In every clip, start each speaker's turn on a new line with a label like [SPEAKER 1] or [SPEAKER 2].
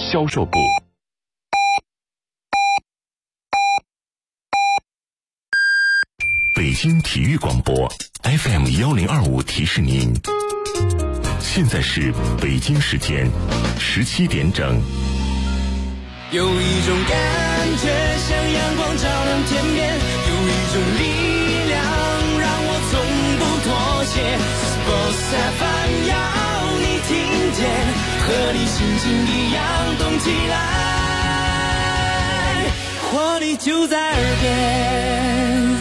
[SPEAKER 1] 销售部。北京体育广播 FM1025 提示您，现在是北京时间17点整。
[SPEAKER 2] 有一种感觉像阳光照亮天边，有一种力量让我从不妥协。Sports FM 要你听见，和你心情一样动起来，活力就在耳边。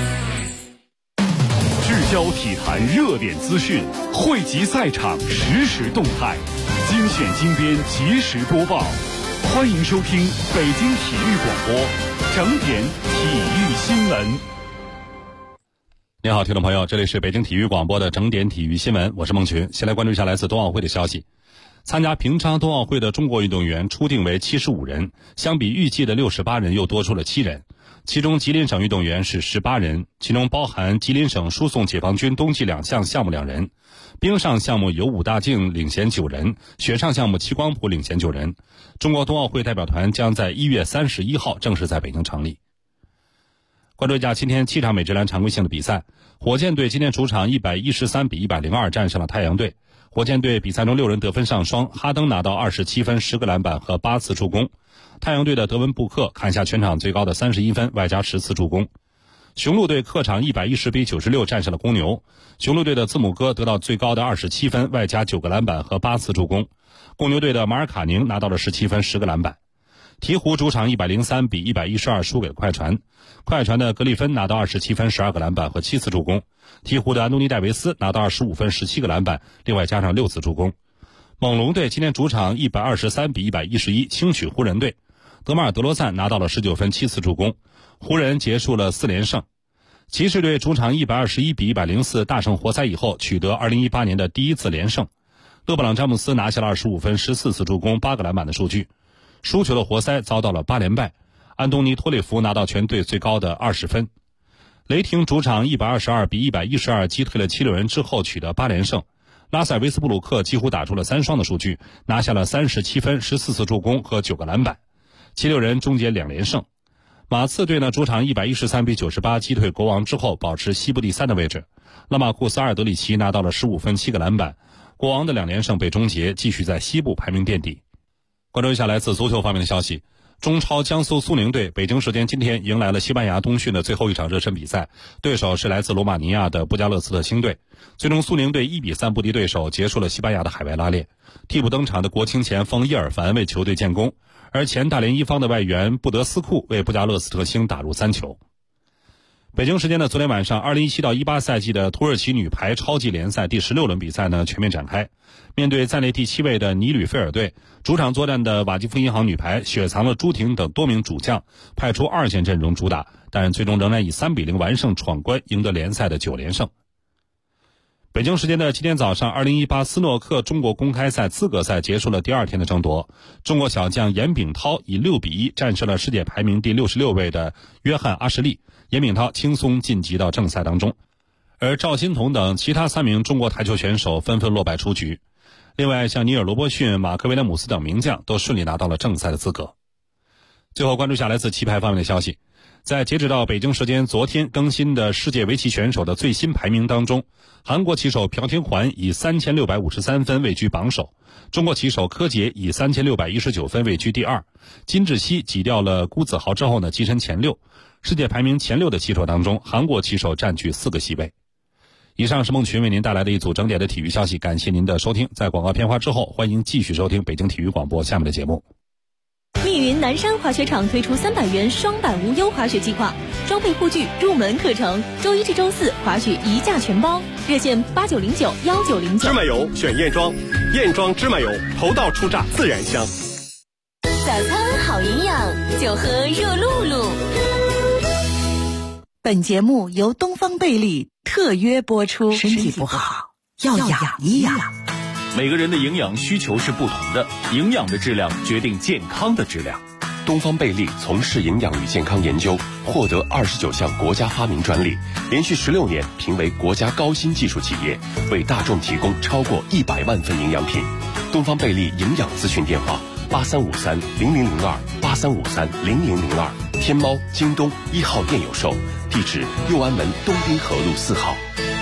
[SPEAKER 3] 聚焦体坛热点资讯，汇集赛场实时动态，精选精编及时播报。欢迎收听北京体育广播整点体育新闻。
[SPEAKER 4] 你好，听众朋友，这里是北京体育广播的整点体育新闻，我是孟群。先来关注一下来自冬奥会的消息。参加平昌冬奥会的中国运动员初定为75人，相比预计的68人又多出了7人。其中吉林省运动员是18人，其中包含吉林省输送解放军冬季2项项目2人，冰上项目由武大靖领衔9人，雪上项目戚光普领衔9人。中国冬奥会代表团将在1月31号正式在北京成立。关注一下今天7场美职篮常规性的比赛，火箭队今天主场113比102战胜了太阳队。火箭队比赛中6人得分上双，哈登拿到27分、10个篮板和8次助攻。太阳队的德文布克砍下全场最高的31分，外加10次助攻。雄鹿队客场110比96战胜了公牛。雄鹿队的字母哥得到最高的27分，外加9个篮板和8次助攻。公牛队的马尔卡宁拿到了17分、10个篮板。鹈鹕主场103比112输给了快船。快船的格里芬拿到27分、12个篮板和7次助攻。鹈鹕的安东尼戴维斯拿到25分、17个篮板，另外加上6次助攻。猛龙队今天主场123比111轻取湖人队。德马尔德罗赞拿到了19分、7次助攻。湖人结束了4连胜。骑士队主场121比104大胜活塞以后，取得2018年的第1次连胜。勒布朗詹姆斯拿下了25分、14次助攻、8个篮板的数据。输球的活塞遭到了8连败。安东尼托列夫拿到全队最高的20分。雷霆主场122比112击退了76人之后取得8连胜。拉塞维斯布鲁克几乎打出了3双的数据，拿下了37分、14次助攻和9个篮板。76人终结2连胜。马刺队呢主场113比98击退国王之后，保持西部第3的位置。拉马库斯阿尔德里奇拿到了15分、7个篮板。国王的2连胜被终结，继续在西部排名垫底。关注一下来自足球方面的消息。中超江苏苏宁队北京时间今天迎来了西班牙冬训的最后一场热身比赛，对手是来自罗马尼亚的布加勒斯特星队。最终苏宁队1比3不敌对手，结束了西班牙的海外拉练。替补登场的国青前锋叶尔凡为球队建功，而前大连一方的外援布德斯库为布加勒斯特星打入3球。北京时间的昨天晚上，2017到18赛季的土耳其女排超级联赛第16轮比赛呢全面展开。面对暂列第7位的尼吕菲尔队，主场作战的瓦基弗银行女排雪藏了朱婷等多名主将，派出2线阵容主打，但最终仍然以3比0完胜闯关，赢得联赛的9连胜。北京时间的今天早上，2018斯诺克中国公开赛资格赛结束了第2天的争夺。中国小将严炳涛以6比1战胜了世界排名第66位的约翰阿什利，严炳涛轻松晋级到正赛当中。而赵欣彤等其他3名中国台球选手纷纷落败出局。另外，像尼尔罗伯逊、马克威廉姆斯等名将都顺利拿到了正赛的资格。最后关注下来自棋牌方面的消息。在截止到北京时间昨天更新的世界围棋选手的最新排名当中，韩国棋手朴廷桓以3653分位居榜首，中国棋手柯洁以3619分位居第2，金智熙挤掉了辜子豪之后呢，跻身前6。世界排名前6的棋手当中，韩国棋手占据4个席位。以上是孟群为您带来的一组整点的体育消息，感谢您的收听。在广告片花之后，欢迎继续收听北京体育广播下面的节目。
[SPEAKER 5] 密云南山滑雪场推出300元双板无忧滑雪计划，装备护具、入门课程，周1至周4滑雪1价全包，热线89091909。
[SPEAKER 6] 芝麻油选燕庄，燕庄芝麻油头道出榨自然香。
[SPEAKER 5] 早餐好营养，就喝热露露。
[SPEAKER 7] 本节目由东方贝利特约播出。身体不好要养一养。
[SPEAKER 3] 每个人的营养需求是不同的，营养的质量决定健康的质量。
[SPEAKER 1] 东方贝利从事营养与健康研究，获得29项国家发明专利，连续16年评为国家高新技术企业，为大众提供超过100万份营养品。东方贝利营养咨询电话
[SPEAKER 6] 83530002，83530002，天猫、京东1号店有售，地址右安门东滨河路4号。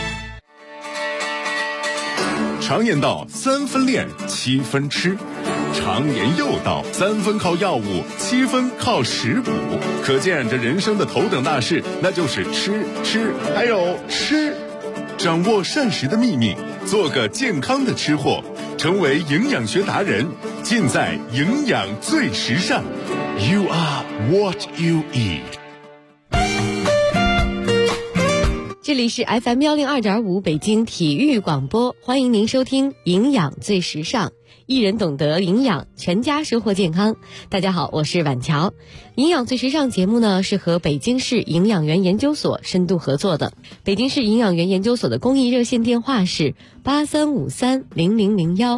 [SPEAKER 8] 常言道3分练7分吃，常言又道3分靠药物7分靠食补，可见这人生的头等大事那就是吃还有吃。掌握膳食的秘密，做个健康的吃货，成为营养学达人，尽在营养最时尚。 You are what you eat。
[SPEAKER 9] 这里是 FM 102.5北京体育广播，欢迎您收听营养最时尚，一人懂得营养，全家收获健康。大家好，我是婉乔。营养最时尚节目呢，是和北京市营养员研究所深度合作的。北京市营养员研究所的公益热线电话是83530001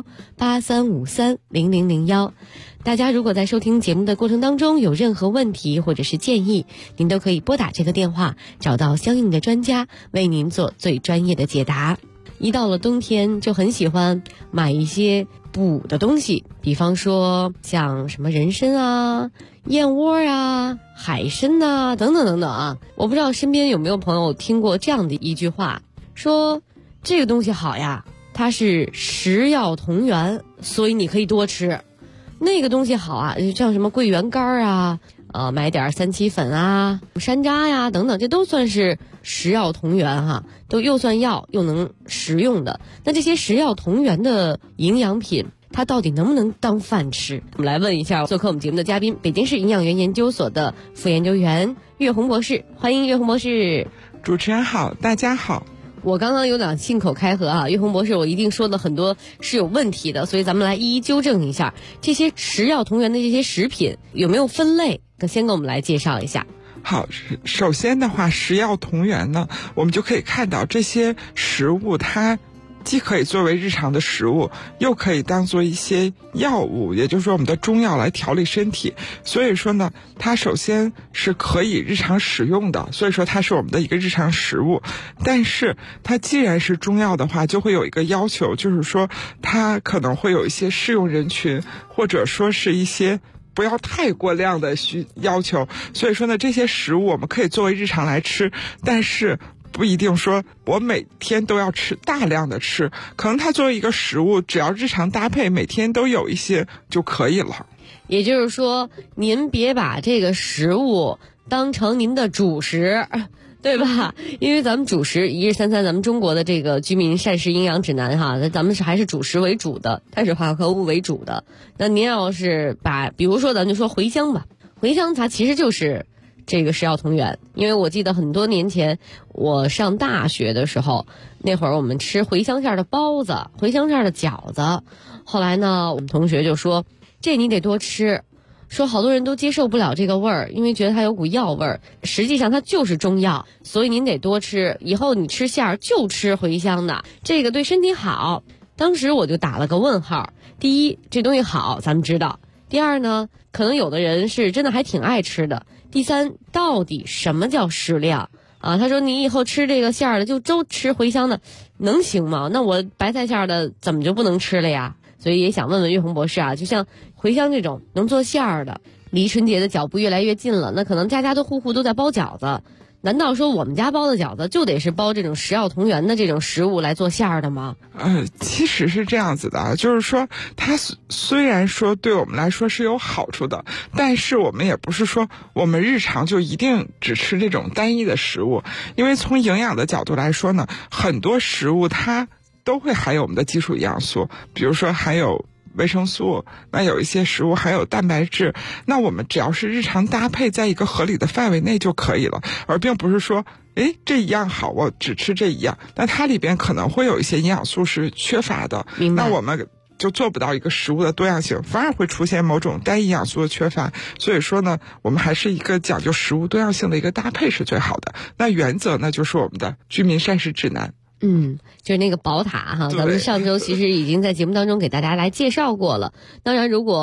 [SPEAKER 9] 83530001。大家如果在收听节目的过程当中有任何问题或者是建议，您都可以拨打这个电话，找到相应的专家为您做最专业的解答。一到了冬天就很喜欢买一些补的东西，比方说像什么人参啊、燕窝啊、海参啊等等等等啊。我不知道身边有没有朋友听过这样的一句话，说这个东西好呀，它是食药同源，所以你可以多吃。那个东西好啊，像什么桂圆干啊，买点三七粉啊、山楂呀等等，这都算是食药同源哈，都又算药又能食用的。那这些食药同源的营养品，它到底能不能当饭吃？我们来问一下做客我们节目的嘉宾，北京市营养员研究所的副研究员岳红博士，欢迎岳红博士。
[SPEAKER 10] 主持人好，大家好。
[SPEAKER 9] 我刚刚有点信口开河啊，岳红博士，我一定说的很多是有问题的，所以咱们来一一纠正一下。这些食药同源的这些食品有没有分类？先给我们来介绍一下。
[SPEAKER 10] 好，首先的话，食药同源呢，我们就可以看到这些食物它既可以作为日常的食物，又可以当做一些药物，也就是说我们的中药来调理身体。所以说呢，它首先是可以日常使用的，所以说它是我们的一个日常食物。但是它既然是中药的话，就会有一个要求，就是说它可能会有一些适用人群，或者说是一些不要太过量的要求。所以说呢，这些食物我们可以作为日常来吃，但是不一定说我每天都要吃大量的吃，可能它作为一个食物，只要日常搭配，每天都有一些就可以了。
[SPEAKER 9] 也就是说，您别把这个食物当成您的主食，对吧？因为咱们主食1日3餐，咱们中国的这个居民膳食营养指南哈，咱们还是主食为主的，碳水化合物为主的。那您要是把，比如说咱就说茴香吧，茴香它其实就是这个食药同源。因为我记得很多年前我上大学的时候，那会儿我们吃茴香馅的包子、茴香馅的饺子，后来呢我们同学就说这你得多吃，说好多人都接受不了这个味儿，因为觉得它有股药味儿，实际上它就是中药，所以您得多吃，以后你吃馅儿就吃茴香的，这个对身体好。当时我就打了个问号，第一，这东西好咱们知道，第二呢，可能有的人是真的还挺爱吃的，第三，到底什么叫适量啊？他说你以后吃这个馅儿的就都吃茴香的，能行吗？那我白菜馅儿的怎么就不能吃了呀？所以也想问问岳红博士啊，就像茴香这种能做馅儿的，离春节的脚步越来越近了，那可能家家都户户都在包饺子，难道说我们家包的饺子就得是包这种食药同源的这种食物来做馅儿的吗？
[SPEAKER 10] 其实是这样子的，就是说它虽然说对我们来说是有好处的，但是我们也不是说我们日常就一定只吃这种单一的食物，因为从营养的角度来说呢，很多食物它都会含有我们的基础营养素，比如说含有维生素，那有一些食物含有蛋白质，那我们只要是日常搭配在一个合理的范围内就可以了，而并不是说这一样好我只吃这一样，那它里边可能会有一些营养素是缺乏的，那我们就做不到一个食物的多样性，反而会出现某种单一营养素的缺乏。所以说呢，我们还是一个讲究食物多样性的一个搭配是最好的。那原则呢，就是我们的居民膳食指南。
[SPEAKER 9] 就是那个宝塔哈，咱们上周其实已经在节目当中给大家来介绍过了。当然，如果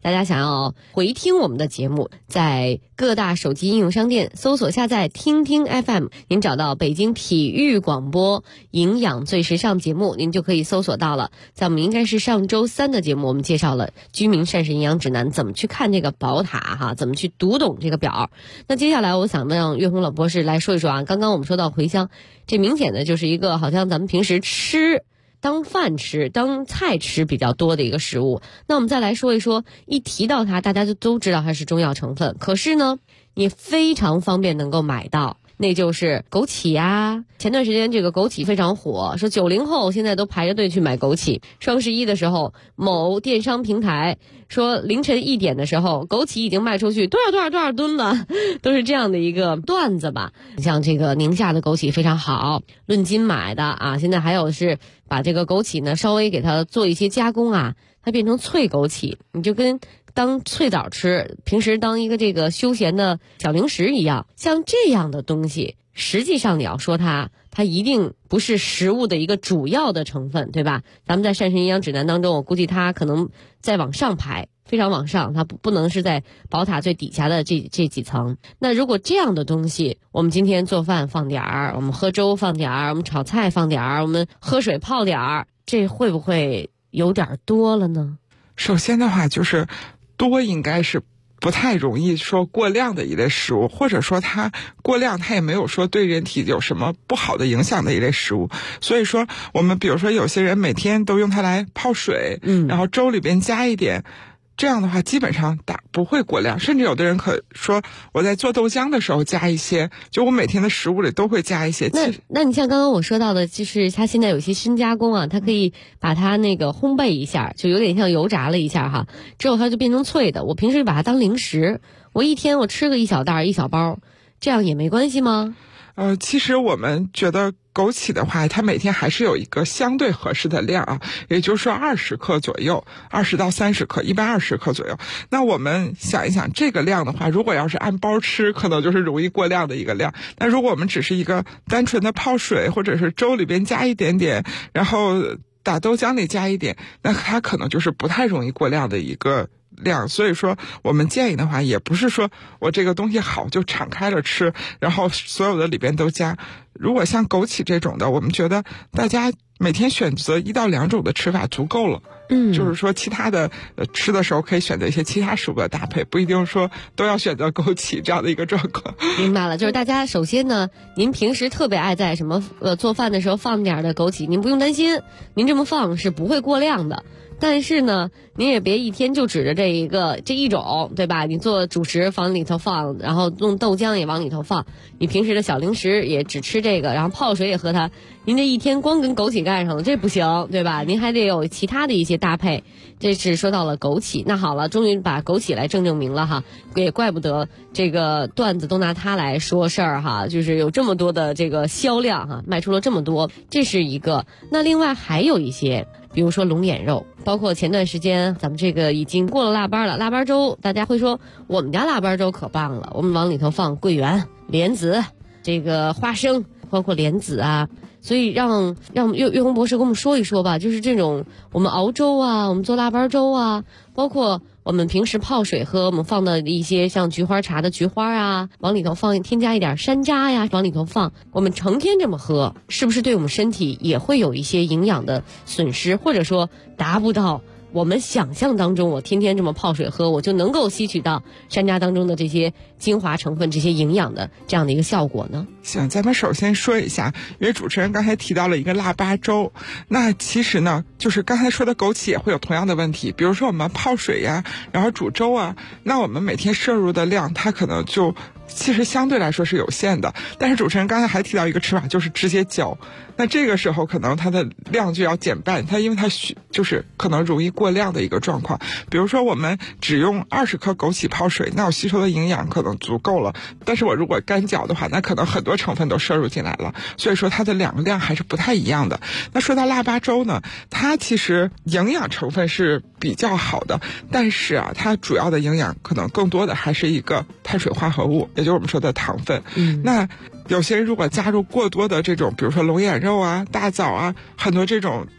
[SPEAKER 9] 大家想要回听我们的节目，在各大手机应用商店搜索下载听听 FM， 您找到北京体育广播营养最时尚节目，您就可以搜索到了。在我们应该是上周3的节目，我们介绍了居民膳食营养指南，怎么去看这个宝塔哈，怎么去读懂这个表。那接下来我想让岳红老博士来说一说啊，刚刚我们说到茴香，这明显的就是一个好像咱们平时吃当饭吃当菜吃比较多的一个食物。那我们再来说一说，一提到它大家就都知道它是中药成分，可是呢你非常方便能够买到，那就是枸杞啊。前段时间这个枸杞非常火，说90后现在都排着队去买枸杞。双11的时候，某电商平台说凌晨1点的时候，枸杞已经卖出去多少吨了，都是这样的一个段子吧。像这个宁夏的枸杞非常好，论斤买的啊。现在还有是把这个枸杞呢稍微给它做一些加工啊，它变成脆枸杞，你就跟当脆枣吃，平时当一个这个休闲的小零食一样。像这样的东西，实际上你要说它一定不是食物的一个主要的成分，对吧？咱们在膳食营养指南当中，我估计它可能再往上排，非常往上，它不能是在宝塔最底下的这几层。那如果这样的东西，我们今天做饭放点儿，我们喝粥放点儿，我们炒菜放点儿，我们喝水泡点儿，这会不会有点多了呢？
[SPEAKER 10] 首先的话就是多应该是不太容易说过量的一类食物，或者说它过量它也没有说对人体有什么不好的影响的一类食物。所以说我们比如说有些人每天都用它来泡水，然后粥里边加一点，这样的话基本上不会过量。甚至有的人可说我在做豆浆的时候加一些，就我每天的食物里都会加一些。
[SPEAKER 9] 那你像刚刚我说到的，就是它现在有些深加工啊，它可以把它那个烘焙一下，就有点像油炸了一下哈，之后它就变成脆的。我平时把它当零食，我一天我吃个1小袋1小包，这样也没关系吗？
[SPEAKER 10] 其实我们觉得枸杞的话，它每天还是有一个相对合适的量啊，也就是说20克左右，20到30克，一般20克左右。那我们想一想，这个量的话，如果要是按包吃，可能就是容易过量的一个量。那如果我们只是一个单纯的泡水，或者是粥里边加一点点，然后打豆浆里加一点，那它可能就是不太容易过量的一个量。所以说我们建议的话，也不是说我这个东西好就敞开了吃，然后所有的里边都加。如果像枸杞这种的，我们觉得大家每天选择1到2种的吃法足够了。就是说其他的吃的时候可以选择一些其他食物的搭配，不一定说都要选择枸杞这样的一个状况。
[SPEAKER 9] 明白了，就是大家首先呢，您平时特别爱在什么做饭的时候放点的枸杞，您不用担心，您这么放是不会过量的。但是呢，您也别一天就指着这一种，对吧？你做主食往里头放，然后弄豆浆也往里头放，你平时的小零食也只吃这个，然后泡水也喝它，您这一天光跟枸杞干上了，这不行，对吧？您还得有其他的一些搭配。这是说到了枸杞。那好了，终于把枸杞来正名了哈，也怪不得这个段子都拿它来说事儿哈，就是有这么多的这个销量哈，卖出了这么多，这是一个。那另外还有一些，比如说龙眼肉，包括前段时间咱们这个已经过了腊八了，腊八粥大家会说我们家腊八粥可棒了，我们往里头放桂圆、莲子、这个花生，包括莲子啊。所以让岳红博士跟我们说一说吧，就是这种我们熬粥啊，我们做腊八粥啊，包括我们平时泡水喝，我们放的一些像菊花茶的菊花啊，往里头添加一点山楂呀，往里头放，我们成天这么喝，是不是对我们身体也会有一些营养的损失，或者说达不到我们想象当中，我天天这么泡水喝，我就能够吸取到山楂当中的这些精华成分、这些营养的这样的一个效果呢？
[SPEAKER 10] 行，咱们首先说一下，因为主持人刚才提到了一个腊八粥，那其实呢，就是刚才说的枸杞也会有同样的问题，比如说我们泡水呀，然后煮粥啊，那我们每天摄入的量，它可能就其实相对来说是有限的。但是主持人刚才还提到一个吃法，就是直接搅，那这个时候可能它的量就要减半，因为它就是可能容易过量的一个状况。比如说我们只用20克枸杞泡水，那我吸收的营养可能足够了，但是我如果干搅的话，那可能很多成分都摄入进来了，所以说它的两个量还是不太一样的。那说到腊八粥呢，它其实营养成分是比较好的，但是啊，它主要的营养可能更多的还是一个碳水化合物，也就是我们说的糖分。那有些人如果加入过多的这种，比如说龙眼肉啊、大枣啊，很多这种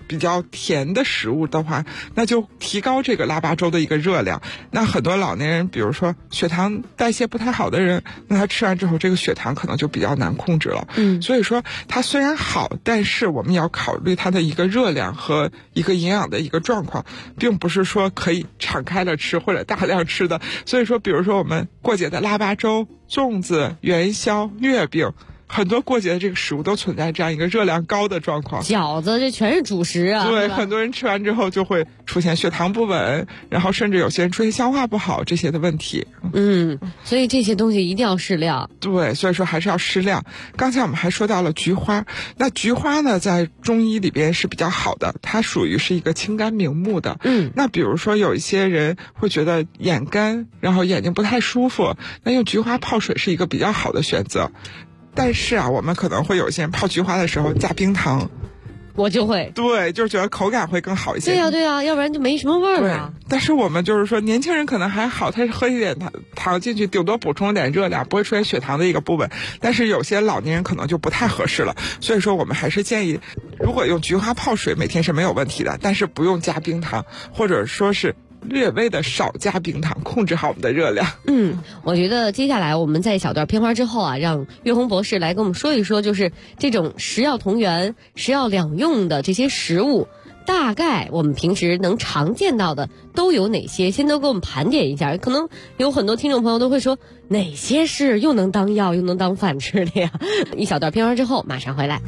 [SPEAKER 10] 比较甜的食物的话，那就提高这个腊八粥的一个热量。那很多老年人，比如说血糖代谢不太好的人，那他吃完之后这个血糖可能就比较难控制了。所以说它虽然好，但是我们要考虑它的一个热量和一个营养的一个状况，并不是说可以敞开了吃或者大量吃的。所以说比如说我们过节的腊八粥、粽子、元宵、月饼，很多过节的这个食物都存在这样一个热量高的状况。
[SPEAKER 9] 饺子这全是主食啊。
[SPEAKER 10] 对，很多人吃完之后就会出现血糖不稳，然后甚至有些人出现消化不好这些的问题。
[SPEAKER 9] 所以这些东西一定要适量。
[SPEAKER 10] 对，所以说还是要适量。刚才我们还说到了菊花，那菊花呢在中医里边是比较好的，它属于是一个清肝明目的。那比如说有一些人会觉得眼干，然后眼睛不太舒服，那用菊花泡水是一个比较好的选择。但是啊，我们可能会有些人泡菊花的时候加冰糖。
[SPEAKER 9] 我就会，
[SPEAKER 10] 对，就是觉得口感会更好一些。
[SPEAKER 9] 对呀，要不然就没什么味儿啊。
[SPEAKER 10] 但是我们就是说，年轻人可能还好，他是喝一点糖进去，顶多补充一点热量，不会出现血糖的一个不稳。但是有些老年人可能就不太合适了，所以说我们还是建议，如果用菊花泡水，每天是没有问题的，但是不用加冰糖，或者说是略微的少加冰糖，控制好我们的热量。
[SPEAKER 9] 我觉得接下来我们在一小段片花之后啊，让岳红博士来跟我们说一说，就是这种食药同源、食药两用的这些食物，大概我们平时能常见到的都有哪些？先都给我们盘点一下。可能有很多听众朋友都会说，哪些是又能当药又能当饭吃的呀？一小段片花之后马上回来。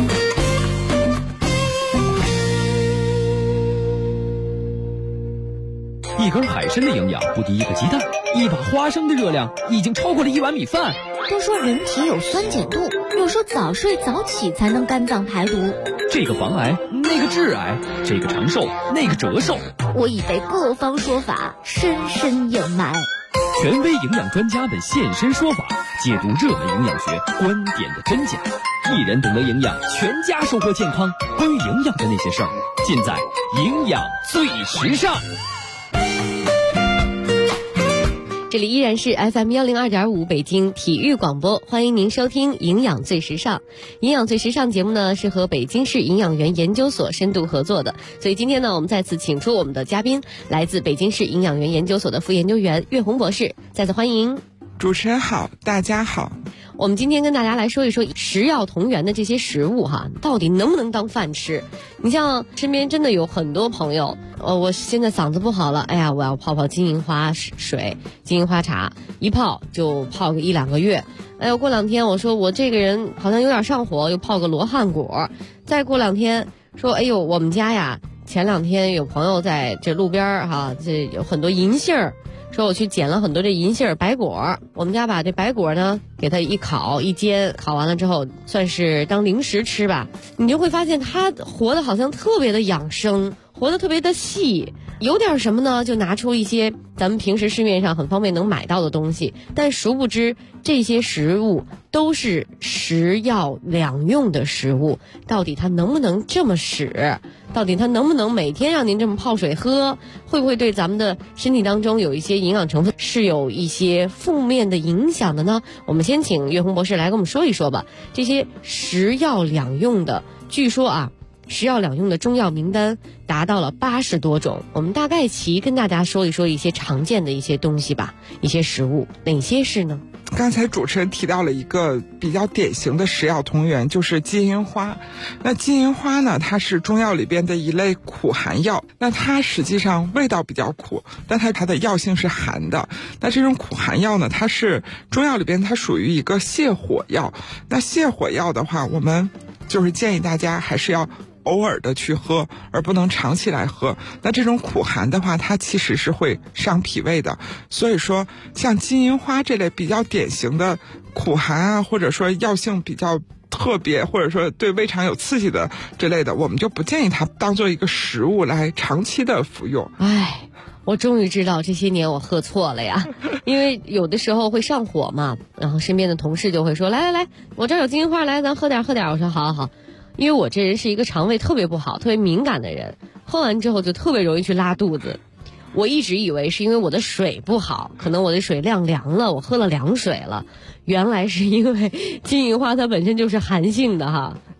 [SPEAKER 11] 一根海参的营养不敌一个鸡蛋，一把花生的热量已经超过了一碗米饭。
[SPEAKER 12] 都说人体有酸碱度，又说早睡早起才能肝脏排毒。
[SPEAKER 11] 这个防癌，那个致癌，这个长寿，那个折寿。
[SPEAKER 12] 我已被各方说法深深掩埋。
[SPEAKER 11] 权威营养专家们现身说法，解读热门营养学观点的真假。一人懂得营养，全家收获健康。关于营养的那些事儿，尽在营养最时尚。
[SPEAKER 9] 这里依然是 FM 102.5北京体育广播，欢迎您收听营养最时尚。营养最时尚节目呢是和北京市营养员研究所深度合作的，所以今天呢我们再次请出我们的嘉宾，来自北京市营养员研究所的副研究员岳红博士，再次欢迎。
[SPEAKER 10] 主持人好，大家好。
[SPEAKER 9] 我们今天跟大家来说一说食药同源的这些食物哈，到底能不能当饭吃？你像身边真的有很多朋友，我现在嗓子不好了，哎呀，我要泡金银花水、金银花茶，一泡就泡个1-2个月。哎呦，过2天我说我这个人好像有点上火，又泡个罗汉果。再过2天说，哎呦，我们家呀，前2天有朋友在这路边哈，这有很多银杏儿。说我去捡了很多这银杏白果，我们家把这白果呢给它一烤一煎，烤完了之后算是当零食吃吧。你就会发现它活得好像特别的养生，活得特别的细，有点什么呢就拿出一些咱们平时市面上很方便能买到的东西，但殊不知这些食物都是食药两用的食物，到底它能不能这么使？到底它能不能每天让您这么泡水喝？会不会对咱们的身体当中有一些营养成分是有一些负面的影响的呢？我们先请岳红博士来跟我们说一说吧。这些食药两用的，据说啊，食药两用的中药名单达到了80多种。我们大概齐跟大家说一说一些常见的一些东西吧，一些食物，哪些是呢？
[SPEAKER 10] 刚才主持人提到了一个比较典型的食药同源，就是金银花。那金银花呢，它是中药里边的一类苦寒药，那它实际上味道比较苦，但它的药性是寒的。那这种苦寒药呢，它是中药里边它属于一个泻火药。那泻火药的话，我们就是建议大家还是要偶尔的去喝，而不能长期来喝。那这种苦寒的话，它其实是会伤脾胃的。所以说像金银花这类比较典型的苦寒啊，或者说药性比较特别，或者说对胃肠有刺激的这类的，我们就不建议它当做一个食物来长期的服用。
[SPEAKER 9] 我终于知道这些年我喝错了呀，因为有的时候会上火嘛，然后身边的同事就会说，来，我这儿有金银花，来咱喝点。我说好，因为我这人是一个肠胃特别不好、特别敏感的人，喝完之后就特别容易去拉肚子。我一直以为是因为我的水不好，可能我的水量凉了，我喝了凉水了。原来是因为金银花它本身就是寒性的哈，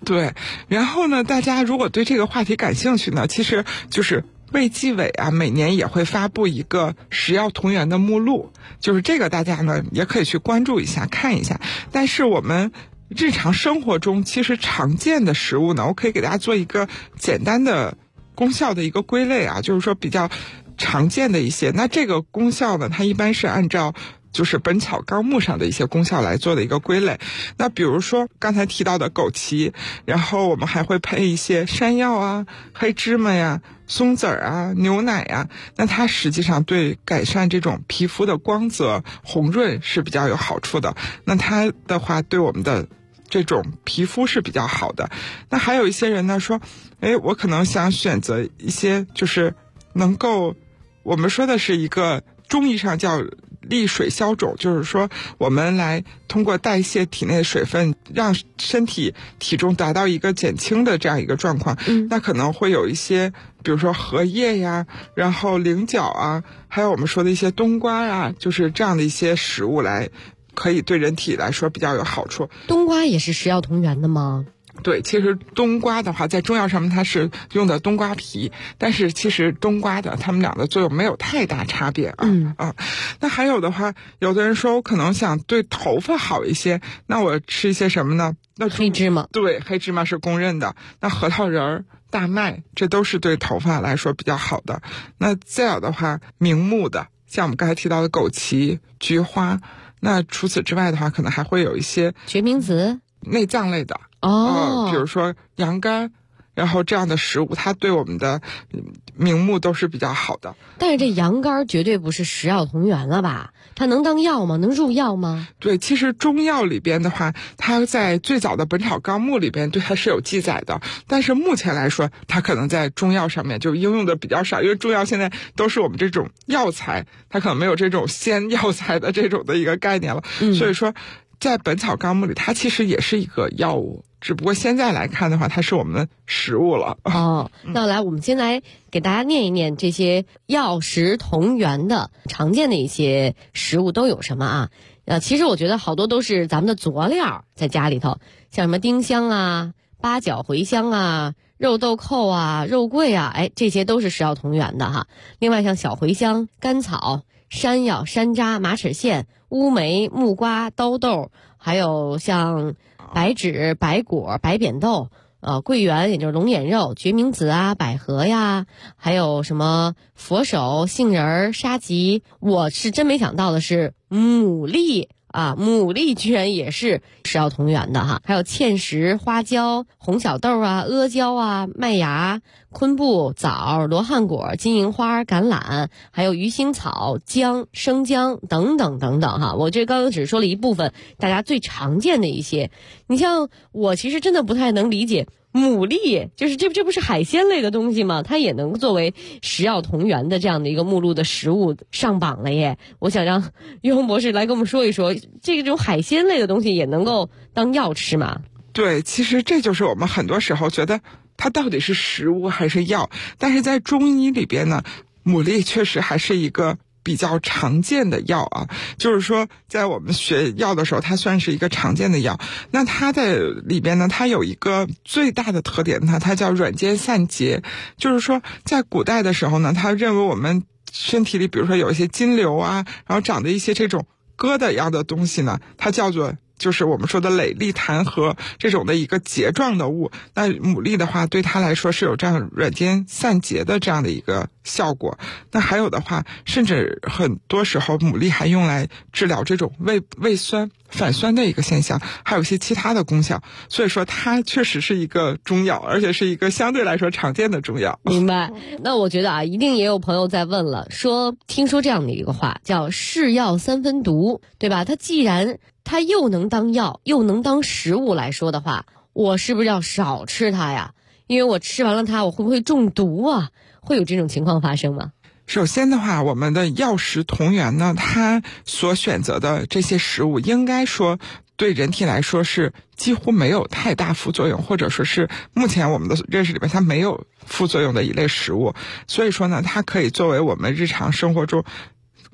[SPEAKER 10] 对，然后呢，大家如果对这个话题感兴趣呢，其实就是卫计委啊，每年也会发布一个食药同源的目录，就是这个大家呢也可以去关注一下看一下。但是我们日常生活中其实常见的食物呢，我可以给大家做一个简单的功效的一个归类啊，就是说比较常见的一些。那这个功效呢，它一般是按照就是《本草纲目》上的一些功效来做的一个归类。那比如说刚才提到的枸杞，然后我们还会配一些山药啊、黑芝麻呀、松子啊、牛奶呀，那它实际上对改善这种皮肤的光泽、红润是比较有好处的。那它的话对我们的这种皮肤是比较好的。那还有一些人呢说，我可能想选择一些就是能够，我们说的是一个中医上叫利水消肿，就是说我们来通过代谢体内的水分，让身体体重达到一个减轻的这样一个状况。那可能会有一些比如说荷叶呀，然后菱角啊，还有我们说的一些冬瓜呀，就是这样的一些食物来可以对人体来说比较有好处。
[SPEAKER 9] 冬瓜也是食药同源的吗？
[SPEAKER 10] 对，其实冬瓜的话在中药上面它是用的冬瓜皮，但是其实冬瓜的它们俩的作用没有太大差别啊。那还有的话，有的人说我可能想对头发好一些，那我吃一些什么呢？那
[SPEAKER 9] 黑芝麻。
[SPEAKER 10] 对，黑芝麻是公认的。那核桃仁儿、大麦，这都是对头发来说比较好的。那再有的话，明目的，像我们刚才提到的枸杞、菊花。那除此之外的话，可能还会有一些
[SPEAKER 9] 决明子、
[SPEAKER 10] 内脏类的比如说羊肝，然后这样的食物，它对我们的明目都是比较好的。
[SPEAKER 9] 但是这羊肝绝对不是食药同源了吧？它能当药吗？能入药吗？
[SPEAKER 10] 对，其实中药里边的话，它在最早的《本草纲目》里边对它是有记载的，但是目前来说，它可能在中药上面就应用的比较少，因为中药现在都是我们这种药材，它可能没有这种鲜药材的这种的一个概念了。所以说在《本草纲目》里，它其实也是一个药物，只不过现在来看的话，它是我们的食物了。
[SPEAKER 9] 那来，我们先来给大家念一念这些药食同源的常见的一些食物都有什么啊？其实我觉得好多都是咱们的佐料，在家里头，像什么丁香啊、八角、茴香啊、肉豆蔻啊、肉桂啊，这些都是食药同源的哈。另外像小茴香、甘草、山药、山楂、马齿苋、乌梅、木瓜、刀豆，还有像白芷、白果、白扁豆、桂圆，也就是龙眼肉、决明子啊、百合呀，还有什么佛手、杏仁、沙棘。我是真没想到的是牡蛎啊，牡蛎居然也是食药同源的哈。还有芡实、花椒、红小豆啊、阿胶啊、麦芽、昆布、枣、罗汉果、金银花、橄榄，还有鱼腥草、姜、生姜等等等等哈。我这刚刚只说了一部分大家最常见的一些。你像我其实真的不太能理解牡蛎，就是这不是海鲜类的东西吗？它也能作为食药同源的这样的一个目录的食物上榜了耶。我想让岳红博士来跟我们说一说，这种海鲜类的东西也能够当药吃吗？
[SPEAKER 10] 对，其实这就是我们很多时候觉得它到底是食物还是药，但是在中医里边呢，牡蛎确实还是一个比较常见的药啊，就是说在我们学药的时候，它算是一个常见的药。那它在里边呢，它有一个最大的特点呢，它叫软坚散结，就是说在古代的时候呢，他认为我们身体里比如说有一些筋瘤啊，然后长的一些这种疙瘩一样的东西呢，它叫做就是我们说的累粒弹劾这种的一个结状的物。那牡蛎的话对它来说是有这样软坚散结的这样的一个效果。那还有的话，甚至很多时候牡蛎还用来治疗这种胃酸反酸的一个现象，还有一些其他的功效。所以说它确实是一个中药，而且是一个相对来说常见的中药。
[SPEAKER 9] 明白。那我觉得一定也有朋友在问了，说听说这样的一个话叫是药三分毒，对吧？它既然它又能当药又能当食物来说的话，我是不是要少吃它呀？因为我吃完了它，我会不会中毒啊？会有这种情况发生吗？
[SPEAKER 10] 首先的话，我们的药食同源呢，它所选择的这些食物应该说对人体来说是几乎没有太大副作用，或者说是目前我们的认识里面它没有副作用的一类食物。所以说呢，它可以作为我们日常生活中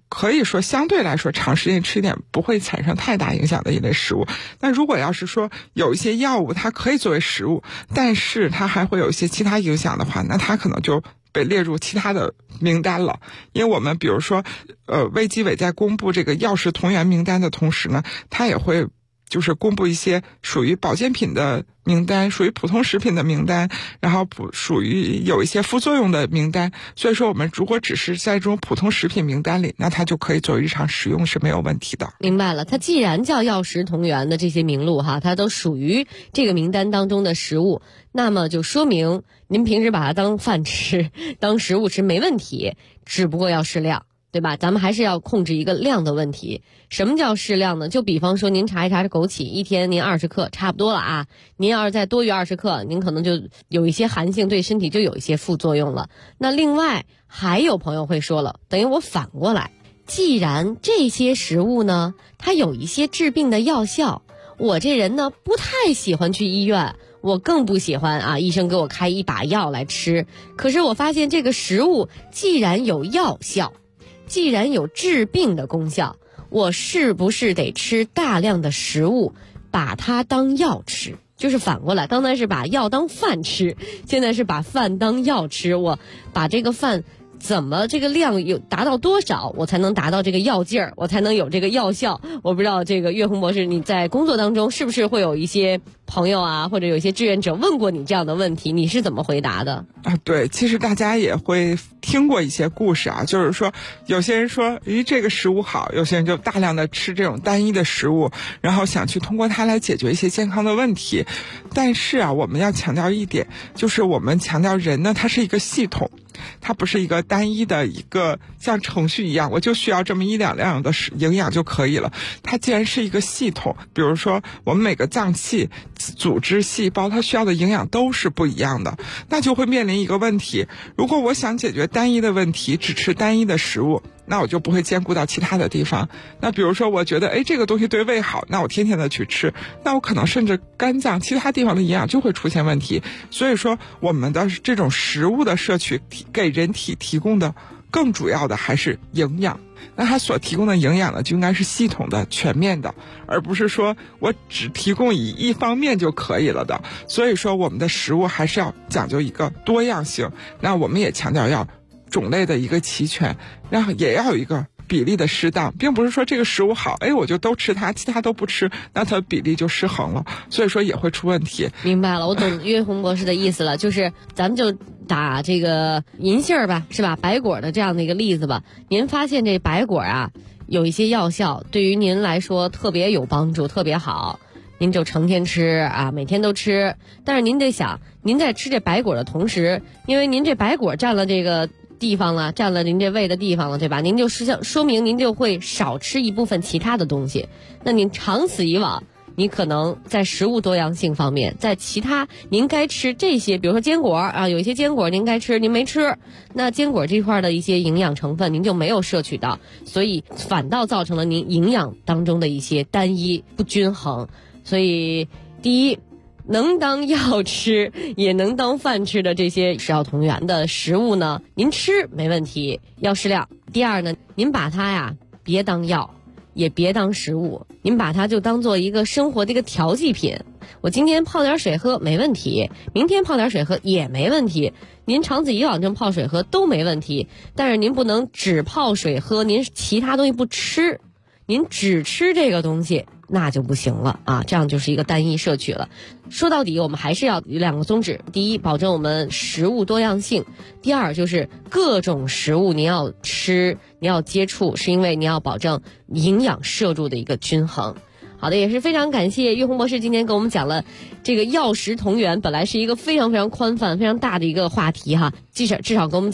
[SPEAKER 10] 可以说相对来说长时间吃一点不会产生太大影响的一类食物。那如果要是说有一些药物它可以作为食物，但是它还会有一些其他影响的话，那它可能就被列入其他的名单了。因为我们比如说卫计委在公布这个药食同源名单的同时呢，它也会就是公布一些属于保健品的名单，属于普通食品的名单，然后属于有一些副作用的名单。所以说我们如果只是在这种普通食品名单里，那它就可以作为日常使用是没有问题的。
[SPEAKER 9] 明白了，它既然叫药食同源的这些名录哈，它都属于这个名单当中的食物，那么就说明您平时把它当饭吃当食物吃没问题，只不过要适量，对吧？咱们还是要控制一个量的问题。什么叫适量呢？就比方说您查一查这枸杞，一天您20克差不多了啊。您要是再多于20克，您可能就有一些寒性，对身体就有一些副作用了。那另外还有朋友会说了，等于我反过来，既然这些食物呢，它有一些治病的药效，我这人呢不太喜欢去医院，我更不喜欢啊医生给我开一把药来吃。可是我发现这个食物既然有药效，既然有治病的功效，我是不是得吃大量的食物把它当药吃？就是反过来，刚才是把药当饭吃，现在是把饭当药吃。我把这个饭怎么这个量有达到多少，我才能达到这个药劲儿，我才能有这个药效。我不知道这个岳红博士，你在工作当中是不是会有一些朋友啊，或者有一些志愿者问过你这样的问题，你是怎么回答的？
[SPEAKER 10] 对，其实大家也会听过一些故事啊，就是说有些人说咦这个食物好，有些人就大量的吃这种单一的食物，然后想去通过它来解决一些健康的问题。但是啊，我们要强调一点，就是我们强调人呢，它是一个系统，它不是一个单一的一个像程序一样，我就需要这么1、2样的营养就可以了。它既然是一个系统，比如说我们每个脏器、组织、细胞，它需要的营养都是不一样的，那就会面临一个问题，如果我想解决单一的问题，只吃单一的食物，那我就不会兼顾到其他的地方。那比如说我觉得这个东西对胃好，那我天天的去吃，那我可能甚至肝脏其他地方的营养就会出现问题。所以说我们的这种食物的摄取给人体提供的更主要的还是营养，那它所提供的营养呢，就应该是系统的、全面的，而不是说我只提供以一方面就可以了的。所以说我们的食物还是要讲究一个多样性，那我们也强调要种类的一个齐全，然后也要有一个比例的适当，并不是说这个食物好，我就都吃它，其他都不吃，那它比例就失衡了，所以说也会出问题。
[SPEAKER 9] 明白了，我懂岳红博士的意思了，就是咱们就打这个银杏吧，是吧？白果的这样的一个例子吧。您发现这白果啊，有一些药效，对于您来说特别有帮助，特别好，您就成天吃啊，每天都吃。但是您得想，您在吃这白果的同时，因为您这白果占了这个地方了，占了您这胃的地方了，对吧？您就说明您就会少吃一部分其他的东西。那您长此以往，你可能在食物多样性方面，在其他您该吃这些，比如说坚果啊，有一些坚果您该吃，您没吃，那坚果这块的一些营养成分您就没有摄取到，所以反倒造成了您营养当中的一些单一不均衡。所以第一，能当药吃也能当饭吃的这些食药同源的食物呢，您吃没问题，要适量。第二呢，您把它呀别当药，也别当食物，您把它就当做一个生活的一个调剂品。我今天泡点水喝没问题，明天泡点水喝也没问题，您长此以往这么泡水喝都没问题。但是您不能只泡水喝，您其他东西不吃，您只吃这个东西那就不行了啊，这样就是一个单一摄取了。说到底我们还是要有2个宗旨，第一，保证我们食物多样性，第二就是各种食物您要吃，你要接触，是因为你要保证营养摄入的一个均衡。好的，也是非常感谢岳红博士今天给我们讲了这个药食同源，本来是一个非常非常宽泛非常大的一个话题哈，至少给我们